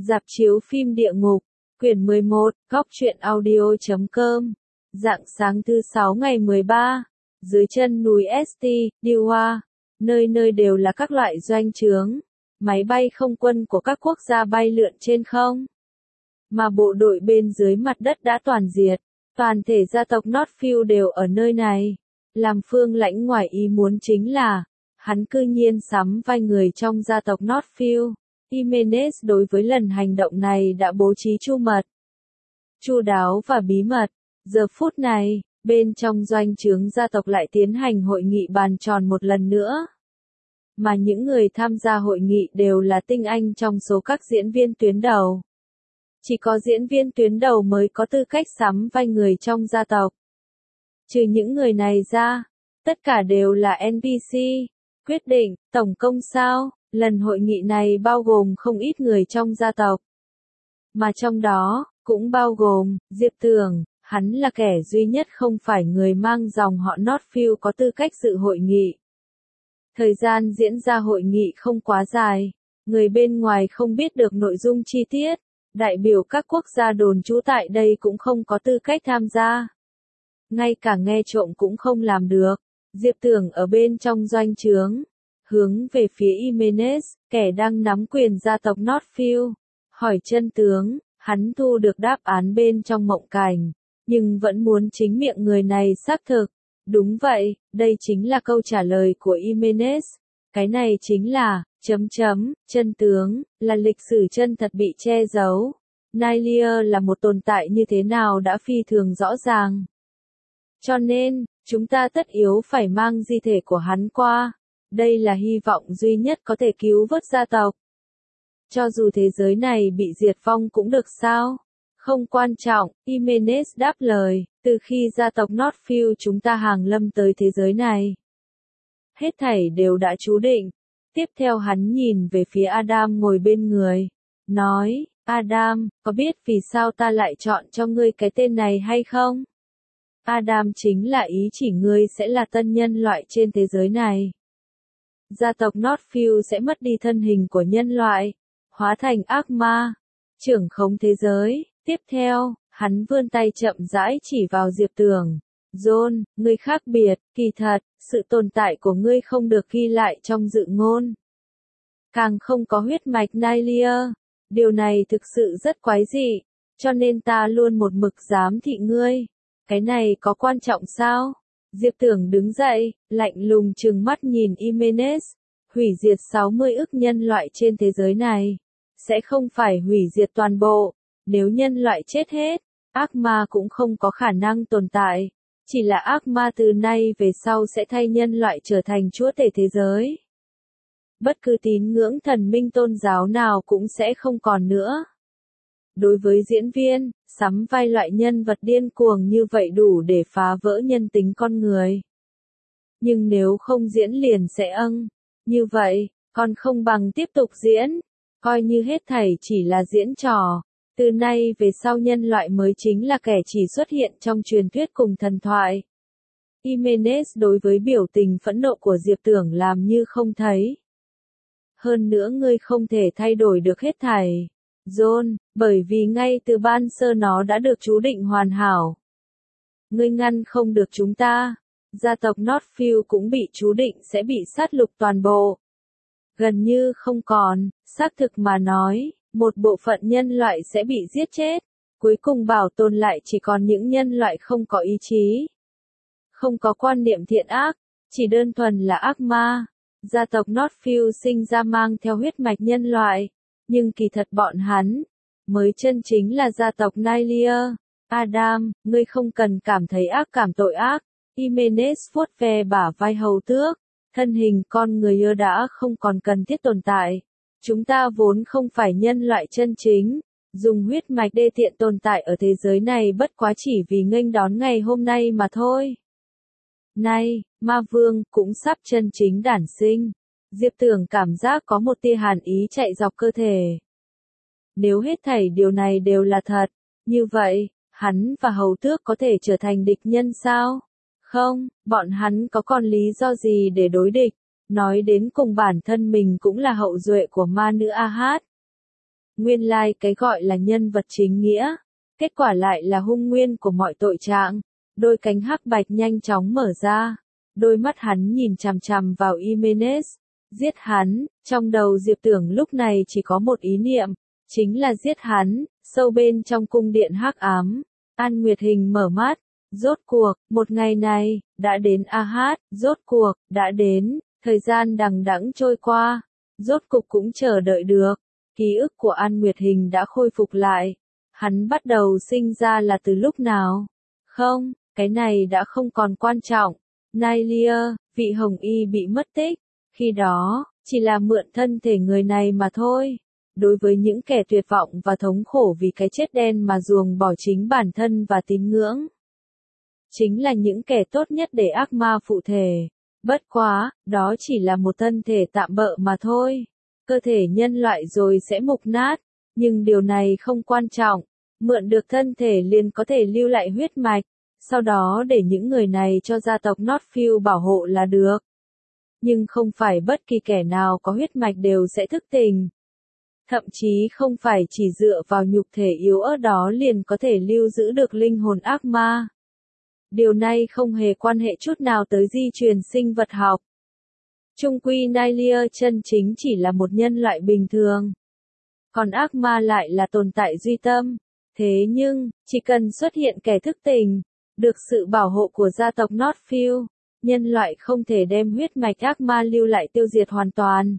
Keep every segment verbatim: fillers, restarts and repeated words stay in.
Rạp chiếu phim địa ngục, quyển mười một, góc truyện audio chấm com. Rạng sáng thứ sáu ngày mười ba, dưới chân núi ét tê, Diwa, nơi nơi đều là các loại doanh trướng, máy bay không quân của các quốc gia bay lượn trên không. Mà bộ đội bên dưới mặt đất đã toàn diệt, toàn thể gia tộc Northfield đều ở nơi này. Làm Phương Lãnh ngoài ý muốn chính là, hắn cư nhiên sắm vai người trong gia tộc Northfield. Jimenez đối với lần hành động này đã bố trí chu mật, chu đáo và bí mật. Giờ phút này, bên trong doanh trướng gia tộc lại tiến hành hội nghị bàn tròn một lần nữa. Mà những người tham gia hội nghị đều là tinh anh trong số các diễn viên tuyến đầu. Chỉ có diễn viên tuyến đầu mới có tư cách sắm vai người trong gia tộc. Trừ những người này ra, tất cả đều là en pê xê. Quyết định, tổng công sao, lần hội nghị này bao gồm không ít người trong gia tộc. Mà trong đó, cũng bao gồm, Diệp Tường, hắn là kẻ duy nhất không phải người mang dòng họ Northfield có tư cách dự hội nghị. Thời gian diễn ra hội nghị không quá dài, người bên ngoài không biết được nội dung chi tiết, đại biểu các quốc gia đồn trú tại đây cũng không có tư cách tham gia. Ngay cả nghe trộm cũng không làm được. Diệp Tường ở bên trong doanh trướng, hướng về phía Jimenez, kẻ đang nắm quyền gia tộc Northfield, hỏi chân tướng. Hắn thu được đáp án bên trong mộng cảnh, nhưng vẫn muốn chính miệng người này xác thực. Đúng vậy, đây chính là câu trả lời của Jimenez. Cái này chính là, chấm chấm, chân tướng, là lịch sử chân thật bị che giấu. Nylia là một tồn tại như thế nào đã phi thường rõ ràng. Cho nên, chúng ta tất yếu phải mang di thể của hắn qua. Đây là hy vọng duy nhất có thể cứu vớt gia tộc. Cho dù thế giới này bị diệt vong cũng được sao? Không quan trọng, Jimenez đáp lời, từ khi gia tộc Northfield chúng ta hàng lâm tới thế giới này. Hết thảy đều đã chú định. Tiếp theo hắn nhìn về phía Adam ngồi bên người. Nói, Adam, có biết vì sao ta lại chọn cho ngươi cái tên này hay không? Adam chính là ý chỉ ngươi sẽ là tân nhân loại trên thế giới này. Gia tộc Northfield sẽ mất đi thân hình của nhân loại, hóa thành ác ma, trưởng khống thế giới. Tiếp theo, hắn vươn tay chậm rãi chỉ vào Diệp Tường. John, ngươi khác biệt, kỳ thật, sự tồn tại của ngươi không được ghi lại trong dự ngôn. Càng không có huyết mạch Nylia. Điều này thực sự rất quái dị, cho nên ta luôn một mực giám thị ngươi. Cái này có quan trọng sao? Diệp Tường đứng dậy, lạnh lùng trừng mắt nhìn Jimenez. Hủy diệt sáu mươi ức nhân loại trên thế giới này. Sẽ không phải hủy diệt toàn bộ. Nếu nhân loại chết hết, ác ma cũng không có khả năng tồn tại. Chỉ là ác ma từ nay về sau sẽ thay nhân loại trở thành chúa tể thế giới. Bất cứ tín ngưỡng thần minh tôn giáo nào cũng sẽ không còn nữa. Đối với diễn viên, sắm vai loại nhân vật điên cuồng như vậy đủ để phá vỡ nhân tính con người. Nhưng nếu không diễn liền sẽ âng. Như vậy, còn không bằng tiếp tục diễn. Coi như hết thảy chỉ là diễn trò. Từ nay về sau nhân loại mới chính là kẻ chỉ xuất hiện trong truyền thuyết cùng thần thoại. Jimenez đối với biểu tình phẫn nộ của Diệp Tường làm như không thấy. Hơn nữa ngươi không thể thay đổi được hết thảy. John, bởi vì ngay từ ban sơ nó đã được chú định hoàn hảo. Ngươi ngăn không được chúng ta. Gia tộc Northfield cũng bị chú định sẽ bị sát lục toàn bộ. Gần như không còn, xác thực mà nói, một bộ phận nhân loại sẽ bị giết chết. Cuối cùng bảo tồn lại chỉ còn những nhân loại không có ý chí. Không có quan niệm thiện ác, chỉ đơn thuần là ác ma. Gia tộc Northfield sinh ra mang theo huyết mạch nhân loại, nhưng kỳ thật bọn hắn mới chân chính là gia tộc Nylia. Adam, ngươi không cần cảm thấy ác cảm tội ác. Jimenez vuốt ve bả vai hầu tước, thân hình con người ơ đã không còn cần thiết tồn tại. Chúng ta vốn không phải nhân loại chân chính, dùng huyết mạch đê tiện tồn tại ở thế giới này bất quá chỉ vì nghênh đón ngày hôm nay mà thôi. Nay, ma vương cũng sắp chân chính đản sinh. Diệp Tường cảm giác có một tia hàn ý chạy dọc cơ thể. Nếu hết thảy điều này đều là thật, như vậy, hắn và hầu tước có thể trở thành địch nhân sao? Không, bọn hắn có còn lý do gì để đối địch? Nói đến cùng bản thân mình cũng là hậu duệ của ma nữ A Hát. Nguyên lai like cái gọi là nhân vật chính nghĩa, kết quả lại là hung nguyên của mọi tội trạng. Đôi cánh hắc bạch nhanh chóng mở ra, đôi mắt hắn nhìn chằm chằm vào Jimenez, giết hắn. Trong đầu Diệp Tưởng lúc này chỉ có một ý niệm, chính là giết hắn. Sâu bên trong cung điện hắc ám, An Nguyệt Hình mở mắt, rốt cuộc, một ngày này, đã đến a hát, rốt cuộc, đã đến, thời gian đằng đẵng trôi qua, rốt cục cũng chờ đợi được, ký ức của An Nguyệt Hình đã khôi phục lại, hắn bắt đầu sinh ra là từ lúc nào? Không, cái này đã không còn quan trọng, Nailia, vị hồng y bị mất tích, khi đó, chỉ là mượn thân thể người này mà thôi. Đối với những kẻ tuyệt vọng và thống khổ vì cái chết đen mà ruồng bỏ chính bản thân và tín ngưỡng, chính là những kẻ tốt nhất để ác ma phụ thể. Bất quá, đó chỉ là một thân thể tạm bợ mà thôi. Cơ thể nhân loại rồi sẽ mục nát, nhưng điều này không quan trọng. Mượn được thân thể liền có thể lưu lại huyết mạch, sau đó để những người này cho gia tộc Northfield bảo hộ là được. Nhưng không phải bất kỳ kẻ nào có huyết mạch đều sẽ thức tỉnh. Thậm chí không phải chỉ dựa vào nhục thể yếu ớt đó liền có thể lưu giữ được linh hồn ác ma. Điều này không hề quan hệ chút nào tới di truyền sinh vật học. Chung quy Nailia chân chính chỉ là một nhân loại bình thường. Còn ác ma lại là tồn tại duy tâm. Thế nhưng, chỉ cần xuất hiện kẻ thức tỉnh, được sự bảo hộ của gia tộc Northfield, nhân loại không thể đem huyết mạch ác ma lưu lại tiêu diệt hoàn toàn.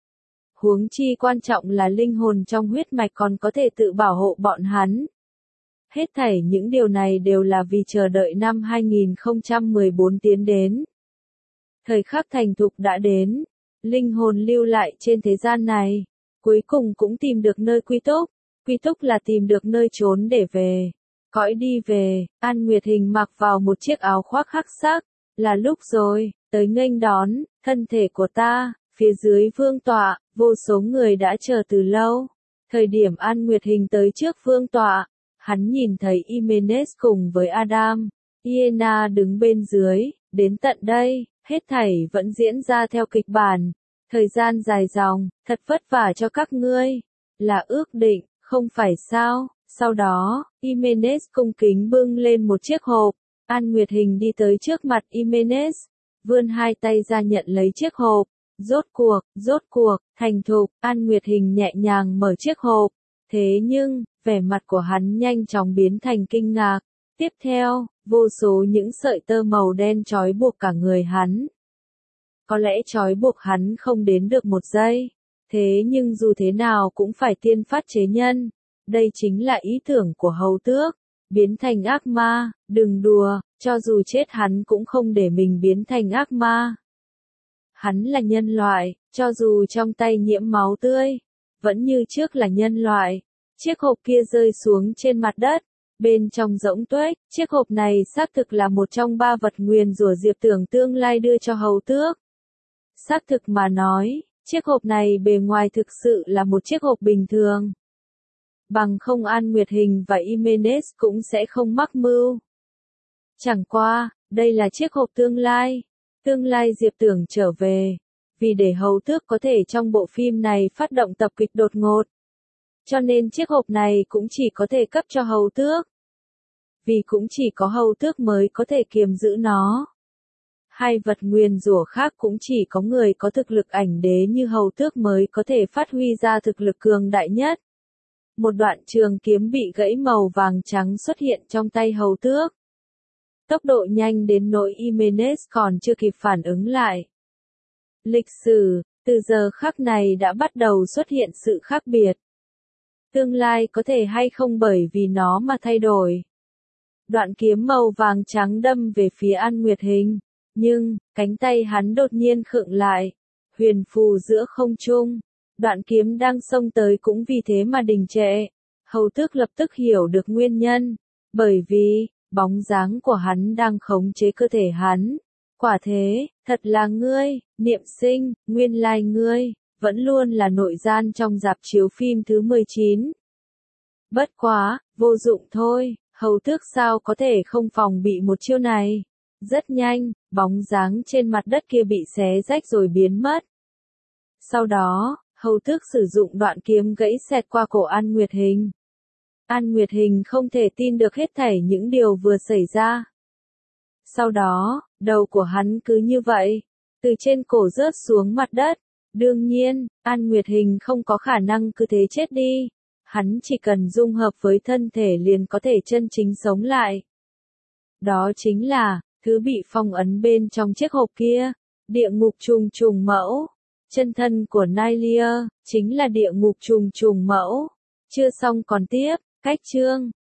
Huống chi quan trọng là linh hồn trong huyết mạch còn có thể tự bảo hộ bọn hắn. Hết thảy những điều này đều là vì chờ đợi năm hai nghìn không trăm mười bốn tiến đến. Thời khắc thành thục đã đến, linh hồn lưu lại trên thế gian này, cuối cùng cũng tìm được nơi quy túc, quy túc là tìm được nơi trốn để về. Cõi đi về, An Nguyệt Hình mặc vào một chiếc áo khoác hắc sắc, là lúc rồi, tới nghênh đón, thân thể của ta. Phía dưới vương tọa, vô số người đã chờ từ lâu. Thời điểm An Nguyệt Hình tới trước vương tọa, hắn nhìn thấy Jimenez cùng với Adam, Iena đứng bên dưới, đến tận đây, hết thảy vẫn diễn ra theo kịch bản. Thời gian dài dòng, thật vất vả cho các ngươi, là ước định, không phải sao? Sau đó, Jimenez cung kính bưng lên một chiếc hộp, An Nguyệt Hình đi tới trước mặt Jimenez, vươn hai tay ra nhận lấy chiếc hộp. Rốt cuộc, rốt cuộc, thành thục, An Nguyệt Hình nhẹ nhàng mở chiếc hộp. Thế nhưng, vẻ mặt của hắn nhanh chóng biến thành kinh ngạc. Tiếp theo, vô số những sợi tơ màu đen trói buộc cả người hắn. Có lẽ trói buộc hắn không đến được một giây. Thế nhưng dù thế nào cũng phải tiên phát chế nhân. Đây chính là ý tưởng của hầu tước. Biến thành ác ma, đừng đùa, cho dù chết hắn cũng không để mình biến thành ác ma. Hắn là nhân loại, cho dù trong tay nhiễm máu tươi, vẫn như trước là nhân loại. Chiếc hộp kia rơi xuống trên mặt đất, bên trong rỗng tuếch, chiếc hộp này xác thực là một trong ba vật nguyền rủa Diệp Tưởng tương lai đưa cho hầu tước. Xác thực mà nói, chiếc hộp này bề ngoài thực sự là một chiếc hộp bình thường. Bằng không An Nguyệt Hình và Jimenez cũng sẽ không mắc mưu. Chẳng qua, đây là chiếc hộp tương lai. Tương lai Diệp Tưởng trở về, vì để hầu tước có thể trong bộ phim này phát động tập kịch đột ngột. Cho nên chiếc hộp này cũng chỉ có thể cấp cho hầu tước. Vì cũng chỉ có hầu tước mới có thể kiềm giữ nó. Hai vật nguyền rủa khác cũng chỉ có người có thực lực ảnh đế như hầu tước mới có thể phát huy ra thực lực cường đại nhất. Một đoạn trường kiếm bị gãy màu vàng trắng xuất hiện trong tay hầu tước. Tốc độ nhanh đến nỗi Jimenez còn chưa kịp phản ứng lại. Lịch sử, từ giờ khắc này đã bắt đầu xuất hiện sự khác biệt. Tương lai có thể hay không bởi vì nó mà thay đổi. Đoạn kiếm màu vàng trắng đâm về phía An Nguyệt Hình, nhưng, cánh tay hắn đột nhiên khựng lại, huyền phù giữa không trung. Đoạn kiếm đang xông tới cũng vì thế mà đình trệ. Hầu tước lập tức hiểu được nguyên nhân, bởi vì, bóng dáng của hắn đang khống chế cơ thể hắn. Quả thế, thật là ngươi, Niệm Sinh, nguyên lai ngươi, vẫn luôn là nội gian trong rạp chiếu phim thứ mười chín. Bất quá, vô dụng thôi, hầu tước sao có thể không phòng bị một chiêu này. Rất nhanh, bóng dáng trên mặt đất kia bị xé rách rồi biến mất. Sau đó, Hầu tước sử dụng đoạn kiếm gãy xẹt qua cổ An Nguyệt Hình. An Nguyệt Hình không thể tin được hết thảy những điều vừa xảy ra. Sau đó, đầu của hắn cứ như vậy, từ trên cổ rớt xuống mặt đất. Đương nhiên, An Nguyệt Hình không có khả năng cứ thế chết đi. Hắn chỉ cần dung hợp với thân thể liền có thể chân chính sống lại. Đó chính là, thứ bị phong ấn bên trong chiếc hộp kia, địa ngục trùng trùng mẫu. Chân thân của Nailia, chính là địa ngục trùng trùng mẫu. Chưa xong còn tiếp, cách chương.